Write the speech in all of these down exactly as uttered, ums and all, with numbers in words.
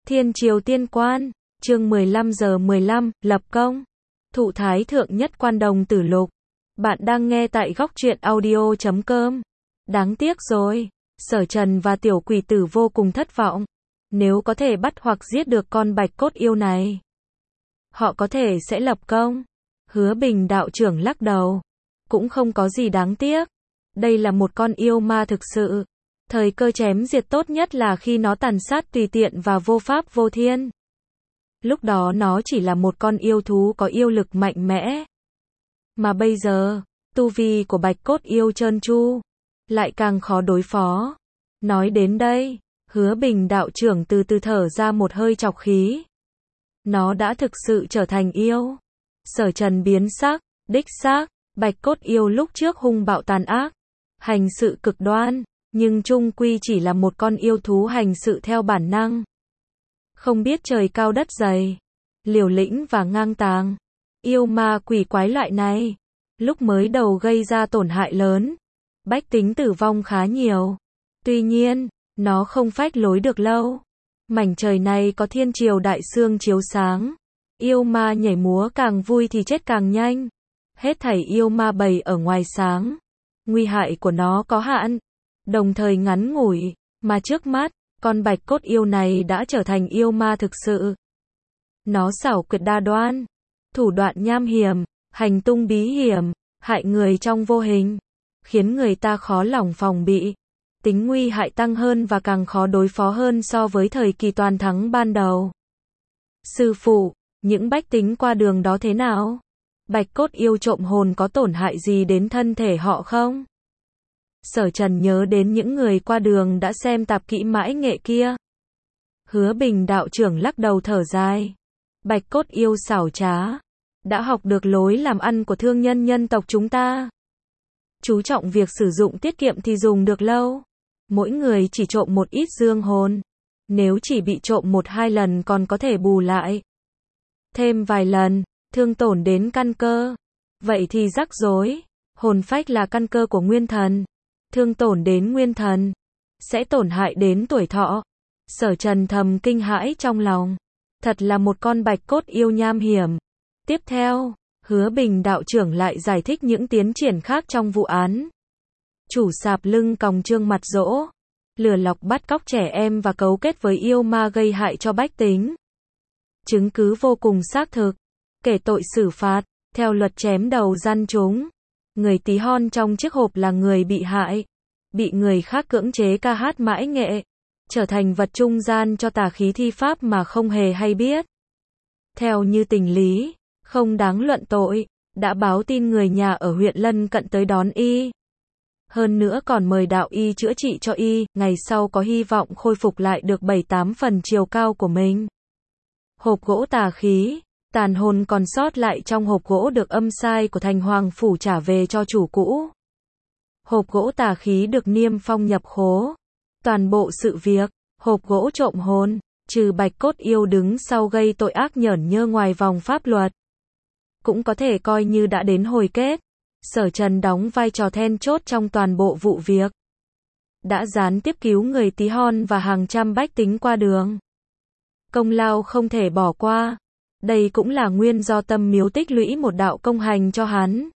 Thiên Triều Tiên Quan, chương mười lăm giờ mười lăm, lập công. Thụ Thái Thượng Nhất Quan Đồng Tử Lục. Bạn đang nghe tại góc truyện audio chấm com. Đáng tiếc rồi, Sở Trần và Tiểu Quỷ Tử vô cùng thất vọng. Nếu có thể bắt hoặc giết được con bạch cốt yêu này, họ có thể sẽ lập công. Hứa Bình đạo trưởng lắc đầu. Cũng không có gì đáng tiếc. Đây là một con yêu ma thực sự. Thời cơ chém diệt tốt nhất là khi nó tàn sát tùy tiện và vô pháp vô thiên. Lúc đó nó chỉ là một con yêu thú có yêu lực mạnh mẽ. Mà bây giờ, tu vi của bạch cốt yêu trơn tru, lại càng khó đối phó. Nói đến đây, Hứa Bình đạo trưởng từ từ thở ra một hơi trọc khí. Nó đã thực sự trở thành yêu. Sở Trần biến sắc, đích xác, bạch cốt yêu lúc trước hung bạo tàn ác, hành sự cực đoan, nhưng chung quy chỉ là một con yêu thú hành sự theo bản năng. Không biết trời cao đất dày, liều lĩnh và ngang tàng. Yêu ma quỷ quái loại này, lúc mới đầu gây ra tổn hại lớn, bách tính tử vong khá nhiều. Tuy nhiên, nó không phách lối được lâu. Mảnh trời này có thiên triều đại sương chiếu sáng. Yêu ma nhảy múa càng vui thì chết càng nhanh. Hết thảy yêu ma bầy ở ngoài sáng. Nguy hại của nó có hạn, đồng thời ngắn ngủi, mà trước mắt, con bạch cốt yêu này đã trở thành yêu ma thực sự. Nó xảo quyệt đa đoan, thủ đoạn nham hiểm, hành tung bí hiểm, hại người trong vô hình, khiến người ta khó lòng phòng bị. Tính nguy hại tăng hơn và càng khó đối phó hơn so với thời kỳ toàn thắng ban đầu. Sư phụ, những bách tính qua đường đó thế nào? Bạch cốt yêu trộm hồn có tổn hại gì đến thân thể họ không? Sở Trần nhớ đến những người qua đường đã xem tạp kỹ mãi nghệ kia. Hứa Bình đạo trưởng lắc đầu thở dài. Bạch cốt yêu xảo trá, đã học được lối làm ăn của thương nhân nhân tộc chúng ta. Chú trọng việc sử dụng tiết kiệm thì dùng được lâu. Mỗi người chỉ trộm một ít dương hồn. Nếu chỉ bị trộm một hai lần còn có thể bù lại. Thêm vài lần, thương tổn đến căn cơ. Vậy thì rắc rối. Hồn phách là căn cơ của nguyên thần. Thương tổn đến nguyên thần, sẽ tổn hại đến tuổi thọ. Sở Trần thầm kinh hãi trong lòng. Thật là một con bạch cốt yêu nham hiểm. Tiếp theo, Hứa Bình đạo trưởng lại giải thích những tiến triển khác trong vụ án. Chủ sạp lưng còng trương mặt dỗ, lừa lọc bắt cóc trẻ em và cấu kết với yêu ma gây hại cho bách tính. Chứng cứ vô cùng xác thực. Kể tội xử phạt, theo luật chém đầu gian chúng. Người tí hon trong chiếc hộp là người bị hại, bị người khác cưỡng chế ca hát mãi nghệ, trở thành vật trung gian cho tà khí thi pháp mà không hề hay biết. Theo như tình lý, không đáng luận tội, đã báo tin người nhà ở huyện lân cận tới đón y. Hơn nữa còn mời đạo y chữa trị cho y, ngày sau có hy vọng khôi phục lại được bảy tám phần chiều cao của mình. Hộp gỗ tà khí, tàn hồn còn sót lại trong hộp gỗ được âm sai của thành hoàng phủ trả về cho chủ cũ. Hộp gỗ tà khí được niêm phong nhập khố. Toàn bộ sự việc, hộp gỗ trộm hồn, trừ bạch cốt yêu đứng sau gây tội ác nhởn nhơ ngoài vòng pháp luật, cũng có thể coi như đã đến hồi kết. Sở Trần đóng vai trò then chốt trong toàn bộ vụ việc. Đã gián tiếp cứu người tí hon và hàng trăm bách tính qua đường. Công lao không thể bỏ qua. Đây cũng là nguyên do Tâm Miếu tích lũy một đạo công hành cho hắn.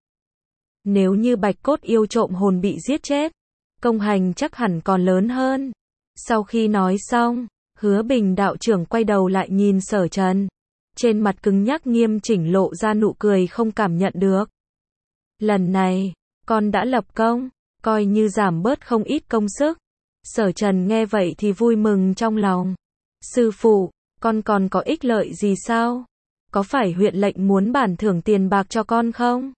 Nếu như bạch cốt yêu trộm hồn bị giết chết, công hành chắc hẳn còn lớn hơn. Sau khi nói xong, Hứa Bình đạo trưởng quay đầu lại nhìn Sở Trần. Trên mặt cứng nhắc nghiêm chỉnh lộ ra nụ cười không cảm nhận được. Lần này, con đã lập công, coi như giảm bớt không ít công sức. Sở Trần nghe vậy thì vui mừng trong lòng. Sư phụ, con còn có ích lợi gì sao? Có phải huyện lệnh muốn bản thưởng tiền bạc cho con không?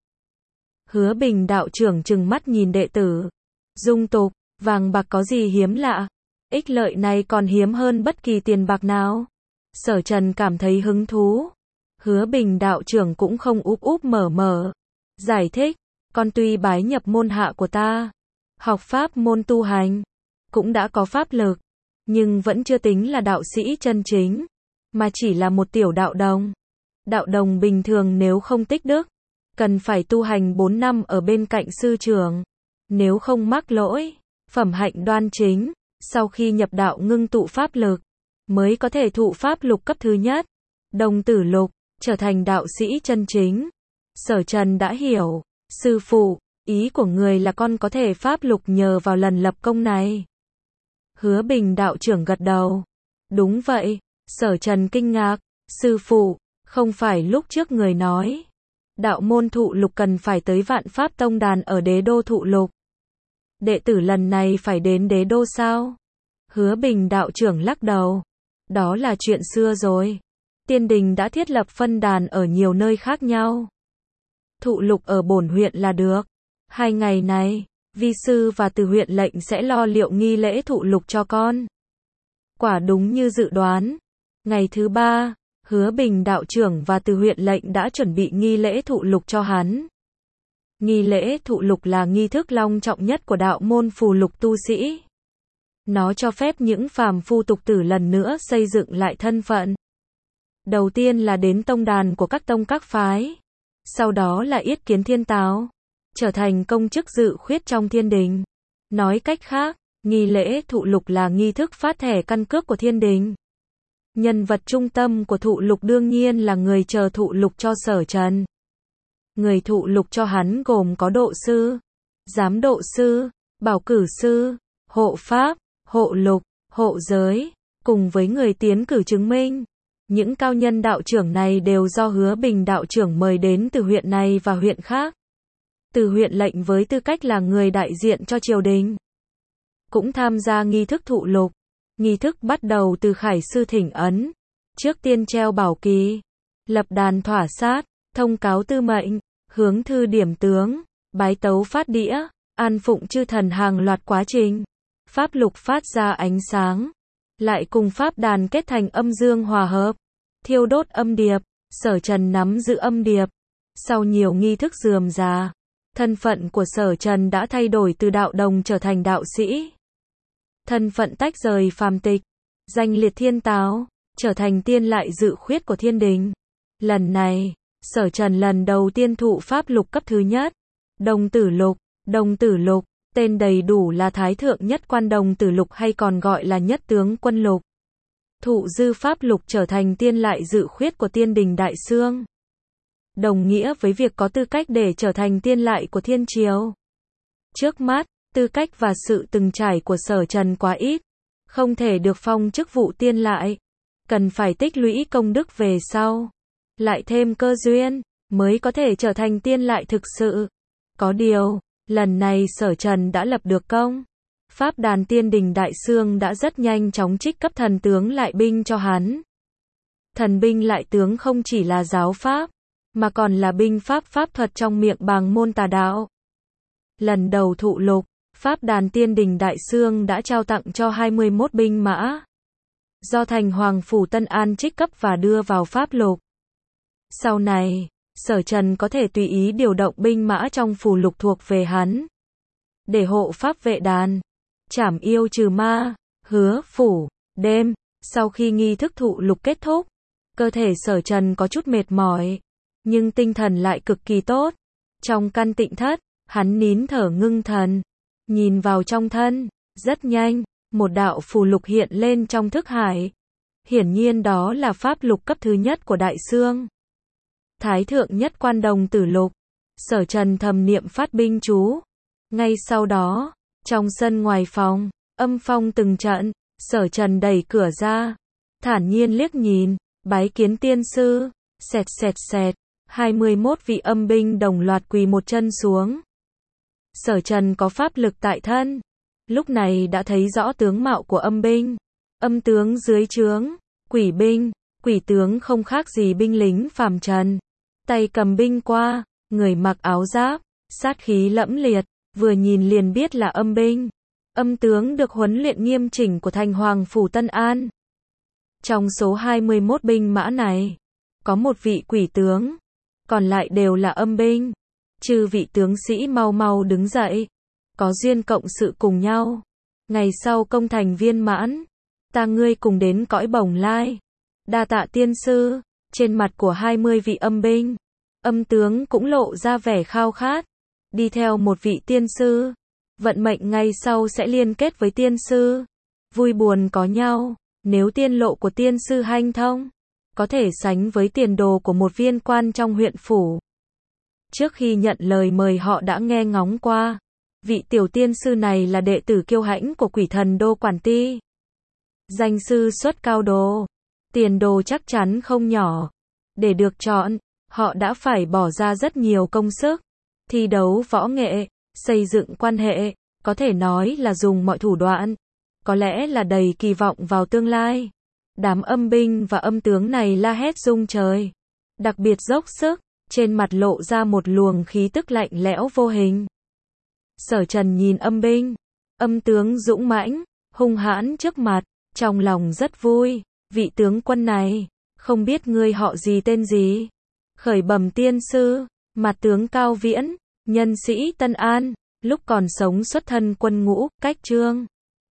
Hứa Bình đạo trưởng trừng mắt nhìn đệ tử. Dung tục, vàng bạc có gì hiếm lạ? Ích lợi này còn hiếm hơn bất kỳ tiền bạc nào. Sở Trần cảm thấy hứng thú. Hứa Bình đạo trưởng cũng không úp úp mở mở. Giải thích, con tuy bái nhập môn hạ của ta, học pháp môn tu hành, cũng đã có pháp lực, nhưng vẫn chưa tính là đạo sĩ chân chính, mà chỉ là một tiểu đạo đồng. Đạo đồng bình thường nếu không tích đức, cần phải tu hành bốn năm ở bên cạnh sư trưởng. Nếu không mắc lỗi, phẩm hạnh đoan chính, sau khi nhập đạo ngưng tụ pháp lực, mới có thể thụ pháp lục cấp thứ nhất, đồng tử lục, trở thành đạo sĩ chân chính. Sở Trần đã hiểu, sư phụ, ý của người là con có thể pháp lục nhờ vào lần lập công này. Hứa Bình đạo trưởng gật đầu. Đúng vậy, Sở Trần kinh ngạc, sư phụ, không phải lúc trước người nói, đạo môn thụ lục cần phải tới Vạn Pháp Tông đàn ở đế đô thụ lục. Đệ tử lần này phải đến đế đô sao? Hứa Bình đạo trưởng lắc đầu. Đó là chuyện xưa rồi. Tiên đình đã thiết lập phân đàn ở nhiều nơi khác nhau. Thụ lục ở bổn huyện là được. Hai ngày này, vi sư và từ huyện lệnh sẽ lo liệu nghi lễ thụ lục cho con. Quả đúng như dự đoán. Ngày thứ ba, Hứa Bình đạo trưởng và từ huyện lệnh đã chuẩn bị nghi lễ thụ lục cho hắn. Nghi lễ thụ lục là nghi thức long trọng nhất của đạo môn phù lục tu sĩ. Nó cho phép những phàm phu tục tử lần nữa xây dựng lại thân phận. Đầu tiên là đến tông đàn của các tông các phái. Sau đó là yết kiến thiên táo, trở thành công chức dự khuyết trong thiên đình. Nói cách khác, nghi lễ thụ lục là nghi thức phát thẻ căn cước của thiên đình. Nhân vật trung tâm của thụ lục đương nhiên là người chờ thụ lục cho Sở Trần. Người thụ lục cho hắn gồm có độ sư, giám độ sư, bảo cử sư, hộ pháp, hộ lục, hộ giới, cùng với người tiến cử chứng minh. Những cao nhân đạo trưởng này đều do Hứa Bình đạo trưởng mời đến từ huyện này và huyện khác. Từ huyện lệnh với tư cách là người đại diện cho triều đình, cũng tham gia nghi thức thụ lục. Nghi thức bắt đầu từ khải sư thỉnh ấn, trước tiên treo bảo kỳ, lập đàn thỏa sát, thông cáo tư mệnh, hướng thư điểm tướng, bái tấu phát đĩa, an phụng chư thần hàng loạt quá trình. Pháp lục phát ra ánh sáng, lại cùng pháp đàn kết thành âm dương hòa hợp, thiêu đốt âm điệp. Sở Trần nắm giữ âm điệp. Sau nhiều nghi thức rườm rà, thân phận của Sở Trần đã thay đổi từ đạo đồng trở thành đạo sĩ. Thân phận tách rời phàm tịch, danh liệt thiên táo, trở thành tiên lại dự khuyết của thiên đình. Lần này, Sở Trần lần đầu tiên thụ pháp lục cấp thứ nhất, đồng tử lục. Đồng tử lục, tên đầy đủ là Thái Thượng Nhất Quan Đồng Tử Lục hay còn gọi là Nhất Tướng Quân Lục. Thụ dư pháp lục trở thành tiên lại dự khuyết của tiên đình Đại Xương. Đồng nghĩa với việc có tư cách để trở thành tiên lại của thiên triều. Trước mắt, tư cách và sự từng trải của Sở Trần quá ít, không thể được phong chức vụ tiên lại. Cần phải tích lũy công đức về sau, lại thêm cơ duyên, mới có thể trở thành tiên lại thực sự. Có điều, lần này Sở Trần đã lập được công. Pháp đàn tiên đình Đại Xương đã rất nhanh chóng trích cấp thần tướng lại binh cho hắn. Thần binh lại tướng không chỉ là giáo pháp, mà còn là binh pháp pháp thuật trong miệng bàng môn tà đạo. Lần đầu thụ lục, Pháp đàn tiên đình Đại Xương đã trao tặng cho hai mươi mốt binh mã, do thành Hoàng Phủ Tân An trích cấp và đưa vào pháp lục. Sau này, Sở Trần có thể tùy ý điều động binh mã trong phù lục thuộc về hắn, để hộ pháp vệ đàn, trảm yêu trừ ma. Hứa phủ. Đêm, sau khi nghi thức thụ lục kết thúc, cơ thể Sở Trần có chút mệt mỏi, nhưng tinh thần lại cực kỳ tốt. Trong căn tịnh thất, hắn nín thở ngưng thần, nhìn vào trong thân. Rất nhanh, một đạo phù lục hiện lên trong thức hải. Hiển nhiên đó là pháp lục cấp thứ nhất của Đại Xương. Thái Thượng Nhất Quan Đồng Tử Lục. Sở Trần thầm niệm phát binh chú. Ngay sau đó, trong sân ngoài phòng, âm phong từng trận. Sở Trần đẩy cửa ra, thản nhiên liếc nhìn, bái kiến tiên sư. Xẹt xẹt xẹt, hai mươi mốt vị âm binh đồng loạt quỳ một chân xuống. Sở Trần có pháp lực tại thân, lúc này đã thấy rõ tướng mạo của âm binh. Âm tướng dưới trướng, quỷ binh, quỷ tướng không khác gì binh lính phàm trần. Tay cầm binh qua, người mặc áo giáp, sát khí lẫm liệt, vừa nhìn liền biết là âm binh. Âm tướng được huấn luyện nghiêm chỉnh của thành Hoàng Phủ Tân An. Trong số hai mươi mốt binh mã này, có một vị quỷ tướng, còn lại đều là âm binh. Chư vị tướng sĩ mau mau đứng dậy, có duyên cộng sự cùng nhau. Ngày sau công thành viên mãn, ta ngươi cùng đến cõi bồng lai. Đa tạ tiên sư. Trên mặt của hai mươi vị âm binh, âm tướng cũng lộ ra vẻ khao khát, đi theo một vị tiên sư. Vận mệnh ngày sau sẽ liên kết với tiên sư, vui buồn có nhau. Nếu tiên lộ của tiên sư hanh thông, có thể sánh với tiền đồ của một viên quan trong huyện phủ. Trước khi nhận lời mời họ đã nghe ngóng qua. Vị tiểu tiên sư này là đệ tử kiêu hãnh của quỷ thần Đô Quản Ti. Danh sư xuất cao đồ. Tiền đồ chắc chắn không nhỏ. Để được chọn, họ đã phải bỏ ra rất nhiều công sức. Thi đấu võ nghệ, xây dựng quan hệ, có thể nói là dùng mọi thủ đoạn. Có lẽ là đầy kỳ vọng vào tương lai. Đám âm binh và âm tướng này la hét rung trời. Đặc biệt dốc sức, trên mặt lộ ra một luồng khí tức lạnh lẽo vô hình. Sở Trần nhìn âm binh, âm tướng dũng mãnh, hung hãn trước mặt, trong lòng rất vui. Vị tướng quân này, không biết ngươi họ gì tên gì? Khởi bẩm tiên sư, mặt tướng Cao Viễn, nhân sĩ Tân An, lúc còn sống xuất thân quân ngũ, cách Trương